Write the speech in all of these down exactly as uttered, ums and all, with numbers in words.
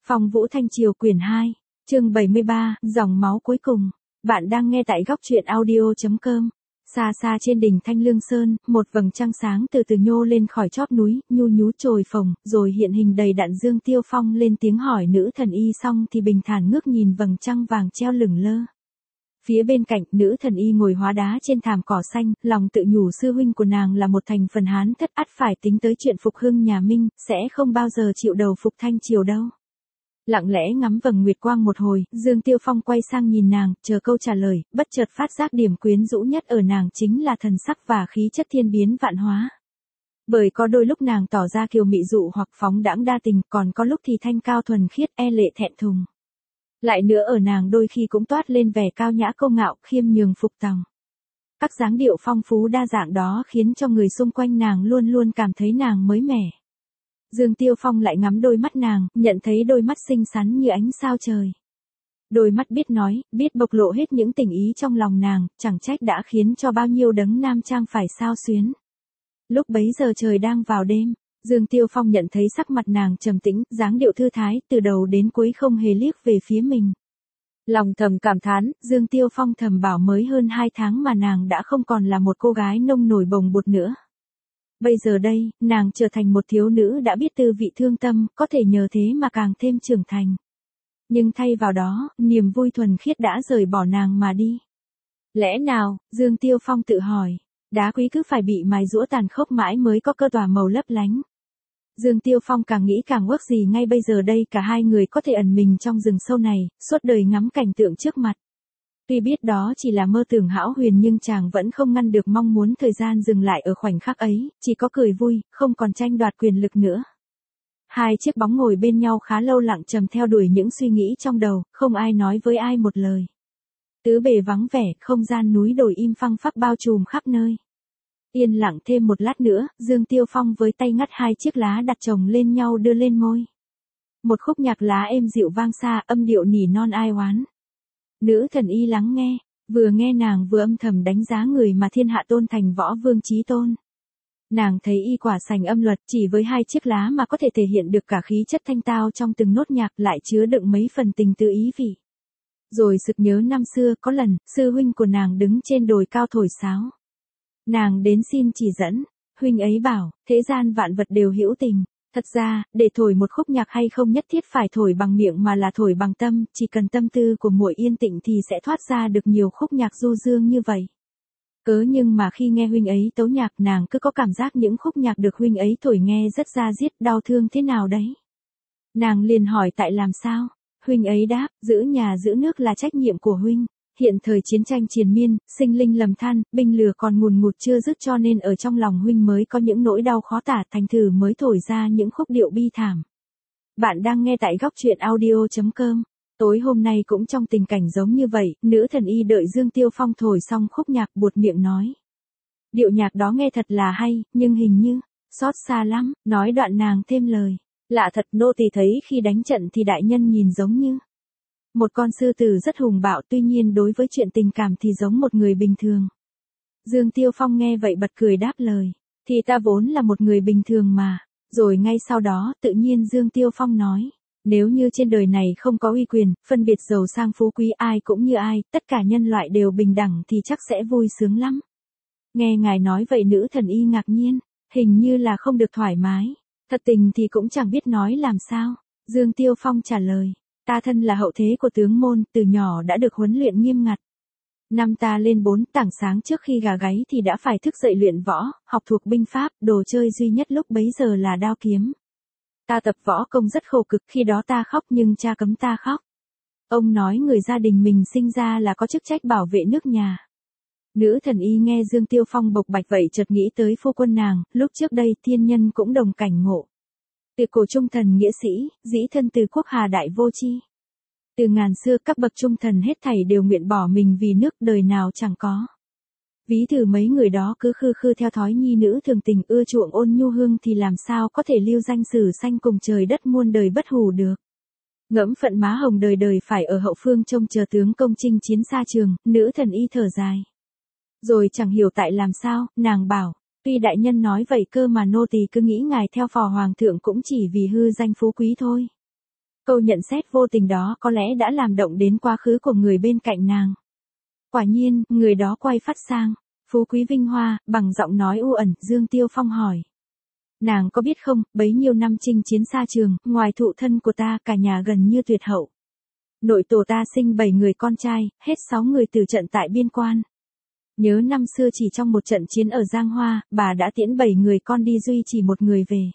Phong Vũ Thanh Triều quyển hai, chương bảy mươi ba, dòng máu cuối cùng. Bạn đang nghe tại góc truyện audio chấm com. Xa xa trên đỉnh Thanh Lương Sơn, một vầng trăng sáng từ từ nhô lên khỏi chóp núi, nhu nhú trồi phồng, rồi hiện hình đầy đặn. Dương Tiêu Phong lên tiếng hỏi nữ thần y xong thì bình thản ngước nhìn vầng trăng vàng treo lửng lơ. Phía bên cạnh, nữ thần y ngồi hóa đá trên thảm cỏ xanh, lòng tự nhủ sư huynh của nàng là một thành phần Hán thất, ắt phải tính tới chuyện phục hưng nhà Minh, sẽ không bao giờ chịu đầu phục Thanh Triều đâu. Lặng lẽ ngắm vầng nguyệt quang một hồi, Dương Tiêu Phong quay sang nhìn nàng, chờ câu trả lời, bất chợt phát giác điểm quyến rũ nhất ở nàng chính là thần sắc và khí chất thiên biến vạn hóa. Bởi có đôi lúc nàng tỏ ra kiều mị dụ hoặc phóng đãng đa tình, còn có lúc thì thanh cao thuần khiết, e lệ thẹn thùng. Lại nữa ở nàng đôi khi cũng toát lên vẻ cao nhã câu ngạo, khiêm nhường phục tòng. Các dáng điệu phong phú đa dạng đó khiến cho người xung quanh nàng luôn luôn cảm thấy nàng mới mẻ. Dương Tiêu Phong lại ngắm đôi mắt nàng, nhận thấy đôi mắt xinh xắn như ánh sao trời. Đôi mắt biết nói, biết bộc lộ hết những tình ý trong lòng nàng, chẳng trách đã khiến cho bao nhiêu đấng nam trang phải xao xuyến. Lúc bấy giờ trời đang vào đêm, Dương Tiêu Phong nhận thấy sắc mặt nàng trầm tĩnh, dáng điệu thư thái, từ đầu đến cuối không hề liếc về phía mình. Lòng thầm cảm thán, Dương Tiêu Phong thầm bảo mới hơn hai tháng mà nàng đã không còn là một cô gái nông nổi bồng bột nữa. Bây giờ đây, nàng trở thành một thiếu nữ đã biết tư vị thương tâm, có thể nhờ thế mà càng thêm trưởng thành. Nhưng thay vào đó, niềm vui thuần khiết đã rời bỏ nàng mà đi. Lẽ nào, Dương Tiêu Phong tự hỏi, đá quý cứ phải bị mài giũa tàn khốc mãi mới có cơ tỏa màu lấp lánh. Dương Tiêu Phong càng nghĩ càng uất gì ngay bây giờ đây cả hai người có thể ẩn mình trong rừng sâu này, suốt đời ngắm cảnh tượng trước mặt. Tuy biết đó chỉ là mơ tưởng hão huyền nhưng chàng vẫn không ngăn được mong muốn thời gian dừng lại ở khoảnh khắc ấy, chỉ có cười vui, không còn tranh đoạt quyền lực nữa. Hai chiếc bóng ngồi bên nhau khá lâu lặng trầm theo đuổi những suy nghĩ trong đầu, không ai nói với ai một lời. Tứ bề vắng vẻ, không gian núi đồi im phăng phắc bao trùm khắp nơi. Yên lặng thêm một lát nữa, Dương Tiêu Phong với tay ngắt hai chiếc lá đặt chồng lên nhau đưa lên môi. Một khúc nhạc lá êm dịu vang xa, âm điệu nỉ non ai oán. Nữ thần y lắng nghe, vừa nghe nàng vừa âm thầm đánh giá người mà thiên hạ tôn thành võ vương chí tôn. Nàng thấy y quả sành âm luật, chỉ với hai chiếc lá mà có thể thể hiện được cả khí chất thanh tao trong từng nốt nhạc, lại chứa đựng mấy phần tình tư ý vị. Rồi sực nhớ năm xưa có lần, sư huynh của nàng đứng trên đồi cao thổi sáo. Nàng đến xin chỉ dẫn, huynh ấy bảo, thế gian vạn vật đều hữu tình. Thật ra, để thổi một khúc nhạc hay không nhất thiết phải thổi bằng miệng mà là thổi bằng tâm, chỉ cần tâm tư của muội yên tĩnh thì sẽ thoát ra được nhiều khúc nhạc du dương như vậy. Cớ nhưng mà khi nghe huynh ấy tấu nhạc nàng cứ có cảm giác những khúc nhạc được huynh ấy thổi nghe rất da diết, đau thương thế nào đấy. Nàng liền hỏi tại làm sao, huynh ấy đáp, giữ nhà giữ nước là trách nhiệm của huynh. Hiện thời chiến tranh triền miên, sinh linh lầm than, binh lửa còn ngùn ngụt chưa dứt cho nên ở trong lòng huynh mới có những nỗi đau khó tả, thành thử mới thổi ra những khúc điệu bi thảm. Bạn đang nghe tại góc truyện audio chấm com. Tối hôm nay cũng trong tình cảnh giống như vậy, nữ thần y đợi Dương Tiêu Phong thổi xong khúc nhạc buột miệng nói. Điệu nhạc đó nghe thật là hay, nhưng hình như, xót xa lắm, nói đoạn nàng thêm lời. Lạ thật, nô tỳ thấy khi đánh trận thì đại nhân nhìn giống như một con sư tử rất hùng bạo, tuy nhiên đối với chuyện tình cảm thì giống một người bình thường. Dương Tiêu Phong nghe vậy bật cười đáp lời, thì ta vốn là một người bình thường mà. Rồi ngay sau đó, tự nhiên Dương Tiêu Phong nói, nếu như trên đời này không có uy quyền, phân biệt giàu sang phú quý ai cũng như ai, tất cả nhân loại đều bình đẳng thì chắc sẽ vui sướng lắm. Nghe ngài nói vậy nữ thần y ngạc nhiên, hình như là không được thoải mái. Thật tình thì cũng chẳng biết nói làm sao. Dương Tiêu Phong trả lời. Ta thân là hậu thế của tướng môn, từ nhỏ đã được huấn luyện nghiêm ngặt. Năm ta lên bốn tảng sáng trước khi gà gáy thì đã phải thức dậy luyện võ, học thuộc binh pháp, đồ chơi duy nhất lúc bấy giờ là đao kiếm. Ta tập võ công rất khổ cực, khi đó ta khóc nhưng cha cấm ta khóc. Ông nói người gia đình mình sinh ra là có chức trách bảo vệ nước nhà. Nữ thần y nghe Dương Tiêu Phong bộc bạch vậy chợt nghĩ tới phu quân nàng, lúc trước đây thiên nhân cũng đồng cảnh ngộ. Từ cổ trung thần nghĩa sĩ, dĩ thân từ quốc hà đại vô chi. Từ ngàn xưa các bậc trung thần hết thảy đều nguyện bỏ mình vì nước, đời nào chẳng có. Ví thử mấy người đó cứ khư khư theo thói nhi nữ thường tình ưa chuộng ôn nhu hương thì làm sao có thể lưu danh sử sanh cùng trời đất muôn đời bất hủ được. Ngẫm phận má hồng đời đời phải ở hậu phương trông chờ tướng công chinh chiến xa trường, nữ thần y thở dài. Rồi chẳng hiểu tại làm sao, nàng bảo. Tuy đại nhân nói vậy cơ mà nô tỳ cứ nghĩ ngài theo phò hoàng thượng cũng chỉ vì hư danh phú quý thôi. Câu nhận xét vô tình đó có lẽ đã làm động đến quá khứ của người bên cạnh nàng. Quả nhiên, người đó quay phát sang. Phú quý vinh hoa, bằng giọng nói u ẩn, Dương Tiêu Phong hỏi. Nàng có biết không, bấy nhiêu năm chinh chiến xa trường, ngoài thụ thân của ta cả nhà gần như tuyệt hậu. Nội tổ ta sinh bảy người con trai, hết sáu người tử trận tại biên quan. Nhớ năm xưa chỉ trong một trận chiến ở Giang Hoa, bà đã tiễn bảy người con đi duy chỉ một người về.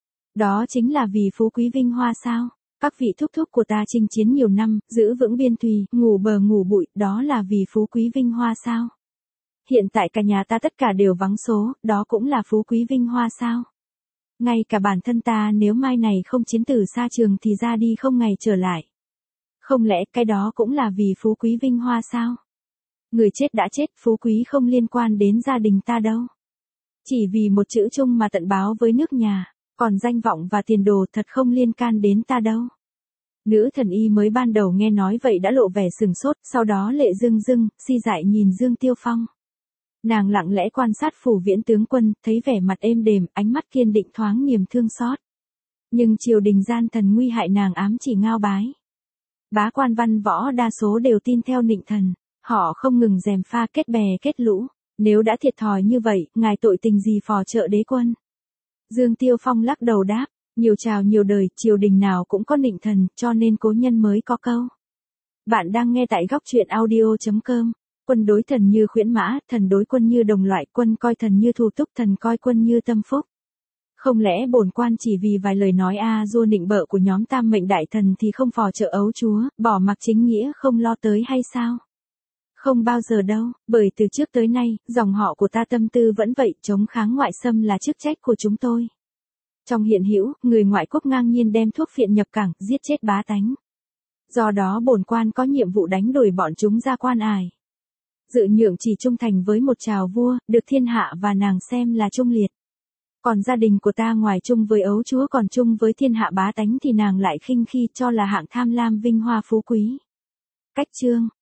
Đó chính là vì phú quý vinh hoa sao? Các vị thúc thúc của ta chinh chiến nhiều năm, giữ vững biên thùy, ngủ bờ ngủ bụi, đó là vì phú quý vinh hoa sao? Hiện tại cả nhà ta tất cả đều vắng số, đó cũng là phú quý vinh hoa sao? Ngay cả bản thân ta nếu mai này không chiến tử xa trường thì ra đi không ngày trở lại. Không lẽ cái đó cũng là vì phú quý vinh hoa sao? Người chết đã chết, phú quý không liên quan đến gia đình ta đâu. Chỉ vì một chữ chung mà tận báo với nước nhà, còn danh vọng và tiền đồ thật không liên can đến ta đâu. Nữ thần y mới ban đầu nghe nói vậy đã lộ vẻ sừng sốt, sau đó lệ rưng rưng, si dại nhìn Dương Tiêu Phong. Nàng lặng lẽ quan sát phủ viễn tướng quân, thấy vẻ mặt êm đềm, ánh mắt kiên định thoáng niềm thương xót. Nhưng triều đình gian thần nguy hại nàng ám chỉ ngao bái. Bá quan văn võ đa số đều tin theo nịnh thần, họ không ngừng gièm pha kết bè kết lũ. Nếu đã thiệt thòi như vậy, ngài tội tình gì phò trợ đế quân? Dương Tiêu Phong lắc đầu đáp, nhiều trào nhiều đời, triều đình nào cũng có nịnh thần, cho nên cố nhân mới có câu. Bạn đang nghe tại góc truyện audio chấm com. Quân đối thần như khuyến mã, thần đối quân như đồng loại, quân coi thần như thù túc, thần coi quân như tâm phúc. Không lẽ bổn quan chỉ vì vài lời nói a dua nịnh bợ của nhóm tam mệnh đại thần thì không phò trợ ấu chúa, bỏ mặc chính nghĩa không lo tới hay sao? Không bao giờ đâu, bởi từ trước tới nay, dòng họ của ta tâm tư vẫn vậy, chống kháng ngoại xâm là chức trách của chúng tôi. Trong hiện hữu, người ngoại quốc ngang nhiên đem thuốc phiện nhập cảng, giết chết bá tánh. Do đó bổn quan có nhiệm vụ đánh đuổi bọn chúng ra quan ải. Dự nhượng chỉ trung thành với một trào vua, được thiên hạ và nàng xem là trung liệt. Còn gia đình của ta ngoài chung với ấu chúa còn chung với thiên hạ bá tánh thì nàng lại khinh khi cho là hạng tham lam vinh hoa phú quý. Cách chương